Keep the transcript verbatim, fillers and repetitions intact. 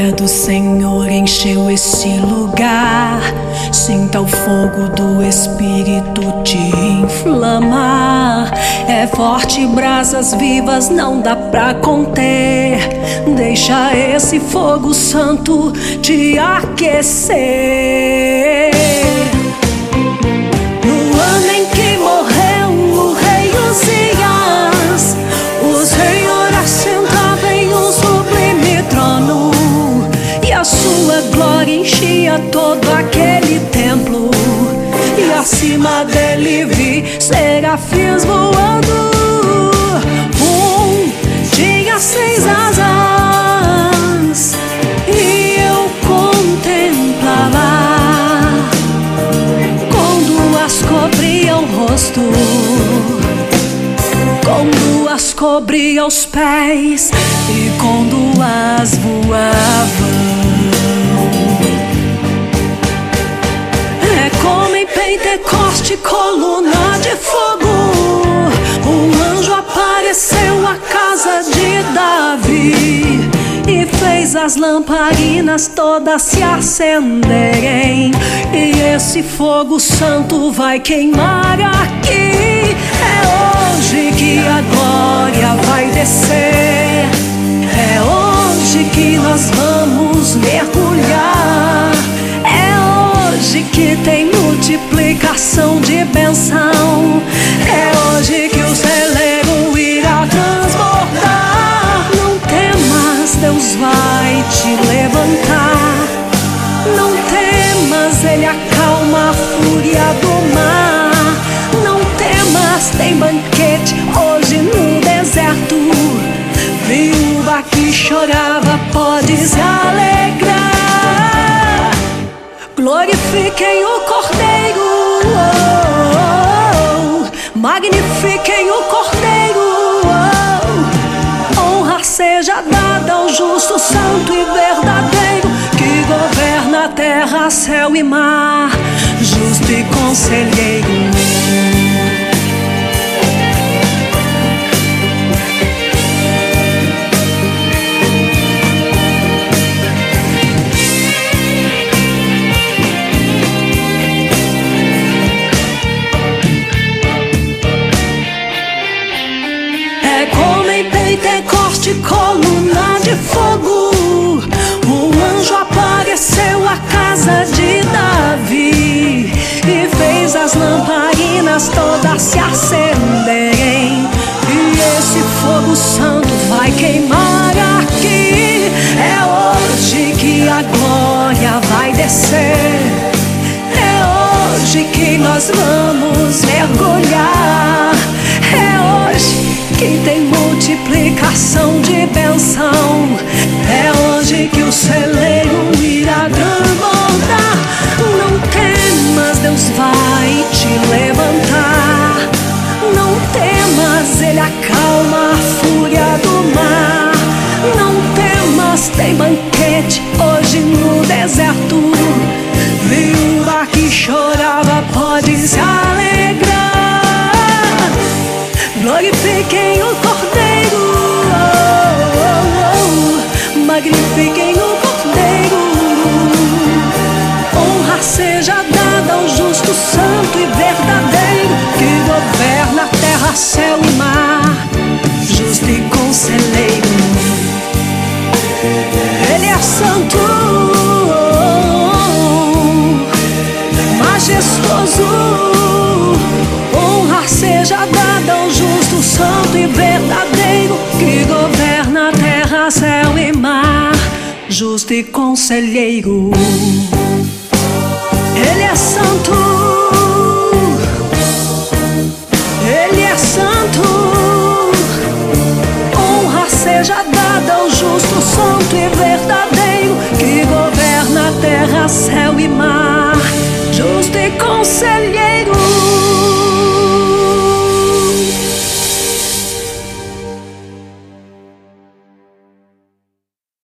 glória do Senhor encheu esse lugar. Sinta o fogo do Espírito te inflamar. É forte, brasas vivas, não dá pra conter. Deixa esse fogo santo te aquecer. No ano em que morreu o rei Uzias, o Senhor assentava em um sublime trono, e a sua glória enchia todo aquele templo. E acima dele vi serafins voando. Um tinha seis asas, e eu contemplava. Com duas cobria o rosto, com duas cobria os pés, e com duas voava. É como em Pentecoste, coluna de fogo, um anjo apareceu à casa de Davi e fez as lamparinas todas se acenderem. E esse fogo santo vai queimar aqui. É hoje que a glória vai descer. É hoje que nós vamos mergulhar. É hoje que tem multiplicação de bênção. É hoje que o celeiro irá transbordar. Não temas, Deus vai te levantar. Não temas, Ele acalma a fúria do mar. Não temas, tem banquete hoje no deserto. Viúva que chorava pode se alegrar. Glorifiquem o Cordeiro, oh, oh, oh. Magnifiquem o Cordeiro, oh. Honra seja dada ao justo, santo e verdadeiro, que governa a terra, céu e mar, justo e conselheiro. Pentecoste, coluna de fogo, um anjo apareceu à casa de Davi e fez as lamparinas todas se acenderem. E esse fogo santo vai queimar aqui. É hoje que a glória vai descer. É hoje que nós vamos mergulhar. É hoje que tem multiplicação de bênção. É hoje que o celeiro irá transbordar. Não temas, Deus vai te levantar. Não temas, Ele acalma a fúria do mar. Não temas, tem banquete hoje no deserto. Viúva que chorava pode se alegrar. Glorifiquem o Cordeiro, oh, oh, oh. Magnifiquem o Cordeiro. Honra seja dada ao justo, santo e verdadeiro, que governa a terra, céu e mar, justo e conselheiro. Ele é santo, oh, oh, majestoso. Honra seja dada ao justo, santo e verdadeiro, que governa a terra, céu e mar, justo e conselheiro. Ele é santo.